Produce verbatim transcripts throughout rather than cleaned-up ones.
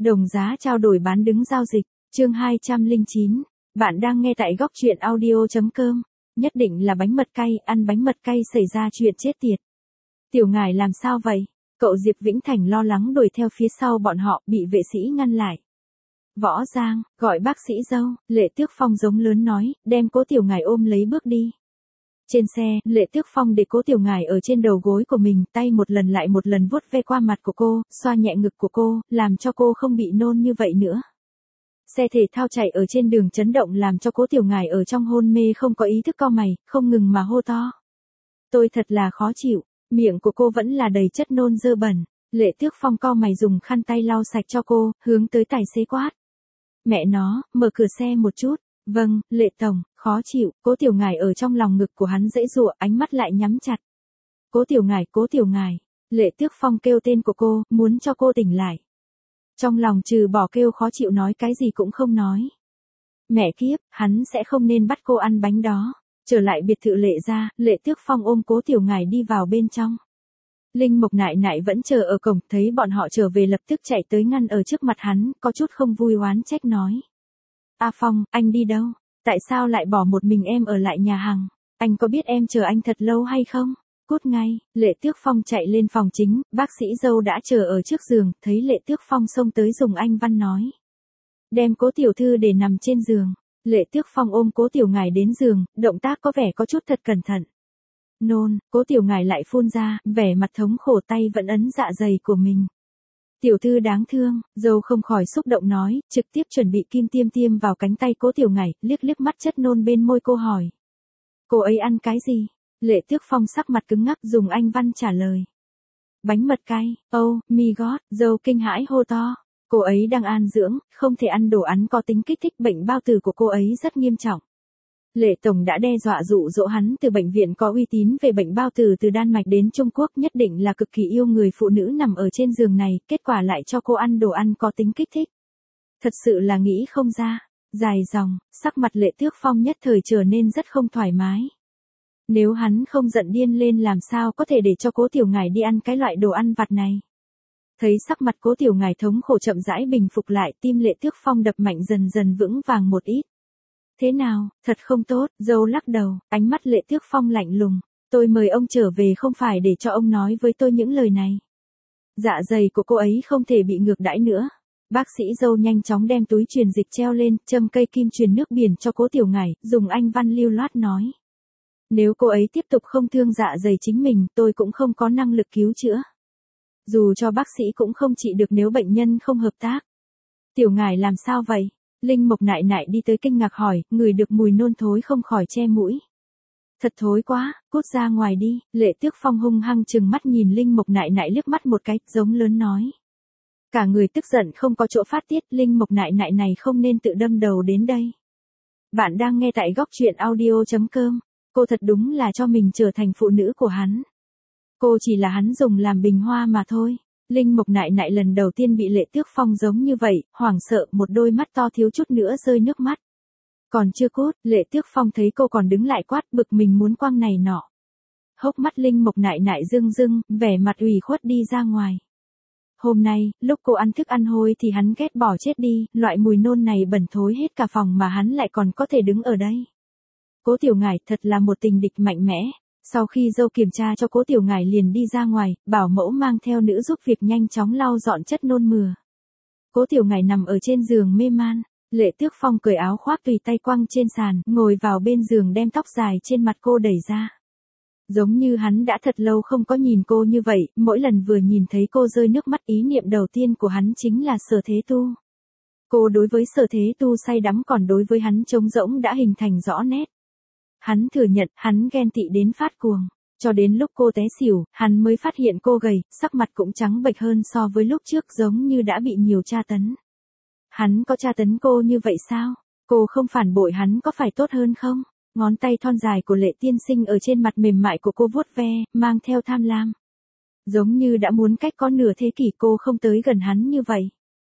Đồng giá trao đổi bán đứng giao dịch, chương hai trăm lẻ chín. Bạn đang nghe tại góc truyện audio chấm com. Nhất định là bánh mật cay, ăn bánh mật cay xảy ra chuyện chết tiệt. Tiểu Ngải làm sao vậy? Cậu Diệp Vĩnh Thành lo lắng đuổi theo phía sau bọn họ, bị vệ sĩ ngăn lại. Võ Giang, gọi bác sĩ dâu, Lệ Tước Phong giống lớn nói, đem Cố Tiểu Ngải ôm lấy bước đi. Trên xe, Lệ Tước Phong để Cố Tiểu Ngải ở trên đầu gối của mình, tay một lần lại một lần vuốt ve qua mặt của cô, xoa nhẹ ngực của cô, làm cho cô không bị nôn như vậy nữa. Xe thể thao chạy ở trên đường chấn động làm cho Cố Tiểu Ngải ở trong hôn mê không có ý thức cau mày, không ngừng mà hô to. Tôi thật là khó chịu, miệng của cô vẫn là đầy chất nôn dơ bẩn. Lệ Tước Phong cau mày dùng khăn tay lau sạch cho cô, hướng tới tài xế quát. Mẹ nó, mở cửa xe một chút. Vâng, Lệ Tổng, khó chịu. Cố Tiểu Ngải ở trong lòng ngực của hắn giãy giụa, ánh mắt lại nhắm chặt. Cố Tiểu Ngải, Cố Tiểu Ngải. Lệ Tước Phong kêu tên của cô, muốn cho cô tỉnh lại. Trong lòng trừ bỏ kêu khó chịu nói cái gì cũng không nói. Mẹ kiếp, hắn sẽ không nên bắt cô ăn bánh đó. Trở lại biệt thự Lệ gia, Lệ Tước Phong ôm Cố Tiểu Ngải đi vào bên trong. Linh Mộc nại nại vẫn chờ ở cổng, thấy bọn họ trở về lập tức chạy tới ngăn ở trước mặt hắn, có chút không vui oán trách nói. A Phong, anh đi đâu? Tại sao lại bỏ một mình em ở lại nhà hàng? Anh có biết em chờ anh thật lâu hay không? Cút ngay. Lệ Tước Phong chạy lên phòng chính, bác sĩ dâu đã chờ ở trước giường, thấy Lệ Tước Phong xông tới dùng Anh văn nói. Đem Cố tiểu thư để nằm trên giường. Lệ Tước Phong ôm Cố Tiểu Ngải đến giường, động tác có vẻ có chút thật cẩn thận. Nôn, Cố Tiểu Ngải lại phun ra, vẻ mặt thống khổ, tay vẫn ấn dạ dày của mình. Tiểu thư đáng thương, dâu không khỏi xúc động nói, trực tiếp chuẩn bị kim tiêm tiêm vào cánh tay Cố Tiểu Ngải, liếc liếc mắt chất nôn bên môi cô hỏi. Cô ấy ăn cái gì? Lệ Tước Phong sắc mặt cứng ngắc dùng Anh văn trả lời. Bánh mật cay, oh, my god, dâu kinh hãi hô to. Cô ấy đang an dưỡng, không thể ăn đồ ăn có tính kích thích, bệnh bao tử của cô ấy rất nghiêm trọng. Lệ Tổng đã đe dọa dụ dỗ hắn từ bệnh viện có uy tín về bệnh bao tử từ Đan Mạch đến Trung Quốc, nhất định là cực kỳ yêu người phụ nữ nằm ở trên giường này, kết quả lại cho cô ăn đồ ăn có tính kích thích. Thật sự là nghĩ không ra. Dài dòng, sắc mặt Lệ Tước Phong nhất thời trở nên rất không thoải mái. Nếu hắn không giận điên lên làm sao có thể để cho Cố Tiểu Ngải đi ăn cái loại đồ ăn vặt này. Thấy sắc mặt Cố Tiểu Ngải thống khổ chậm rãi bình phục lại, tim Lệ Tước Phong đập mạnh dần dần vững vàng một ít. Thế nào, thật không tốt, dâu lắc đầu, ánh mắt Lệ Tước Phong lạnh lùng. Tôi mời ông trở về không phải để cho ông nói với tôi những lời này. Dạ dày của cô ấy không thể bị ngược đãi nữa. Bác sĩ dâu nhanh chóng đem túi truyền dịch treo lên, châm cây kim truyền nước biển cho Cố Tiểu Ngải, dùng Anh văn lưu loát nói. Nếu cô ấy tiếp tục không thương dạ dày chính mình, tôi cũng không có năng lực cứu chữa. Dù cho bác sĩ cũng không trị được nếu bệnh nhân không hợp tác. Tiểu Ngải làm sao vậy? Linh Mộc nại nại đi tới kinh ngạc hỏi, ngửi được mùi nôn thối không khỏi che mũi. Thật thối quá, cút ra ngoài đi. Lệ Tước Phong hung hăng trừng mắt nhìn Linh Mộc nại nại liếc mắt một cái, giống lớn nói. Cả người tức giận không có chỗ phát tiết, Linh Mộc nại nại này không nên tự đâm đầu đến đây. Bạn đang nghe tại góc truyện audio chấm com. Cô thật đúng là cho mình trở thành phụ nữ của hắn. Cô chỉ là hắn dùng làm bình hoa mà thôi. Linh Mộc nại nại lần đầu tiên bị Lệ Tước Phong giống như vậy, hoảng sợ, một đôi mắt to thiếu chút nữa rơi nước mắt. Còn chưa cút, Lệ Tước Phong thấy cô còn đứng lại quát, bực mình muốn quăng này nọ. Hốc mắt Linh Mộc nại nại rưng rưng, vẻ mặt ủy khuất đi ra ngoài. Hôm nay, lúc cô ăn thức ăn hôi thì hắn ghét bỏ chết đi, loại mùi nôn này bẩn thối hết cả phòng mà hắn lại còn có thể đứng ở đây. Cố Tiểu Ngải thật là một tình địch mạnh mẽ. Sau khi dâu kiểm tra cho Cố Tiểu Ngải liền đi ra ngoài, bảo mẫu mang theo nữ giúp việc nhanh chóng lau dọn chất nôn mửa. Cố Tiểu Ngải nằm ở trên giường mê man, Lệ Tước Phong cởi áo khoác tùy tay quăng trên sàn, ngồi vào bên giường đem tóc dài trên mặt cô đẩy ra. Giống như hắn đã thật lâu không có nhìn cô như vậy, mỗi lần vừa nhìn thấy cô rơi nước mắt ý niệm đầu tiên của hắn chính là Sở Thế Tu. Cô đối với Sở Thế Tu say đắm còn đối với hắn trống rỗng đã hình thành rõ nét. Hắn thừa nhận, hắn ghen tị đến phát cuồng. Cho đến lúc cô té xỉu, hắn mới phát hiện cô gầy, sắc mặt cũng trắng bệch hơn so với lúc trước, giống như đã bị nhiều tra tấn. Hắn có tra tấn cô như vậy sao? Cô không phản bội hắn có phải tốt hơn không? Ngón tay thon dài của Lệ tiên sinh ở trên mặt mềm mại của cô vuốt ve, mang theo tham lam. Giống như đã muốn cách có nửa thế kỷ cô không tới gần hắn như vậy.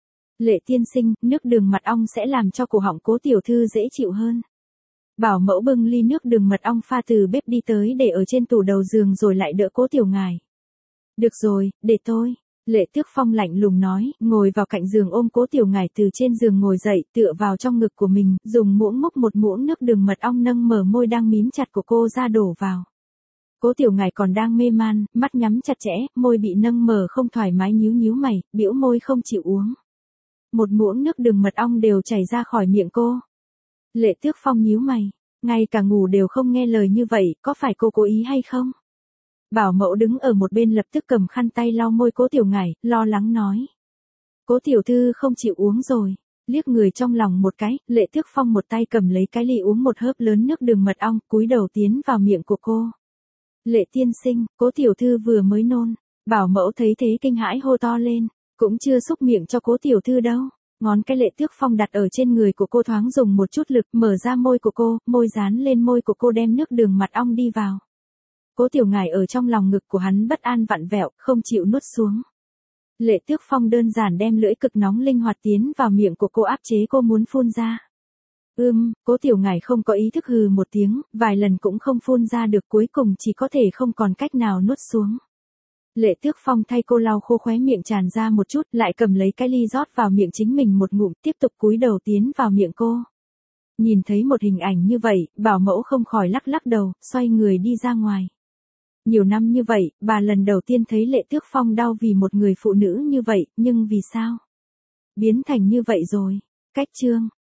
Lệ tiên sinh, nước đường mật ong sẽ làm cho cổ họng Cố tiểu thư dễ chịu hơn. Bảo mẫu bưng ly nước đường mật ong pha từ bếp đi tới để ở trên tủ đầu giường rồi lại đỡ Cố Tiểu Ngải. Được rồi, để tôi. Lệ Tước Phong lạnh lùng nói, ngồi vào cạnh giường ôm Cố Tiểu Ngải từ trên giường ngồi dậy, tựa vào trong ngực của mình, dùng muỗng múc một muỗng nước đường mật ong nâng mở môi đang mím chặt của cô ra đổ vào. Cố Tiểu Ngải còn đang mê man, mắt nhắm chặt chẽ, môi bị nâng mở không thoải mái nhíu nhíu mày, bĩu môi không chịu uống. Một muỗng nước đường mật ong đều chảy ra khỏi miệng cô. Lệ Tước Phong nhíu mày, ngay cả ngủ đều không nghe lời như vậy, có phải cô cố ý hay không? Bảo mẫu đứng ở một bên lập tức cầm khăn tay lau môi Cố Tiểu Ngải, lo lắng nói. Cố tiểu thư không chịu uống rồi. Liếc người trong lòng một cái, Lệ Tước Phong một tay cầm lấy cái ly uống một hớp lớn nước đường mật ong, cúi đầu tiến vào miệng của cô. Lệ tiên sinh, Cố tiểu thư vừa mới nôn. Bảo mẫu thấy thế kinh hãi hô to lên, cũng chưa xúc miệng cho Cố tiểu thư đâu. Ngón cái Lệ Tước Phong đặt ở trên người của cô thoáng dùng một chút lực, mở ra môi của cô, môi dán lên môi của cô đem nước đường mật ong đi vào. Cố Tiểu Ngải ở trong lòng ngực của hắn bất an vặn vẹo, không chịu nuốt xuống. Lệ Tước Phong đơn giản đem lưỡi cực nóng linh hoạt tiến vào miệng của cô áp chế cô muốn phun ra. Ưm, Cố Tiểu Ngải không có ý thức hừ một tiếng, vài lần cũng không phun ra được, cuối cùng chỉ có thể không còn cách nào nuốt xuống. Lệ Tước Phong thay cô lau khô khóe miệng tràn ra một chút, lại cầm lấy cái ly rót vào miệng chính mình một ngụm, tiếp tục cúi đầu tiến vào miệng cô. Nhìn thấy một hình ảnh như vậy, bảo mẫu không khỏi lắc lắc đầu, xoay người đi ra ngoài. Nhiều năm như vậy, bà lần đầu tiên thấy Lệ Tước Phong đau vì một người phụ nữ như vậy, nhưng vì sao? Biến thành như vậy rồi. Cách chương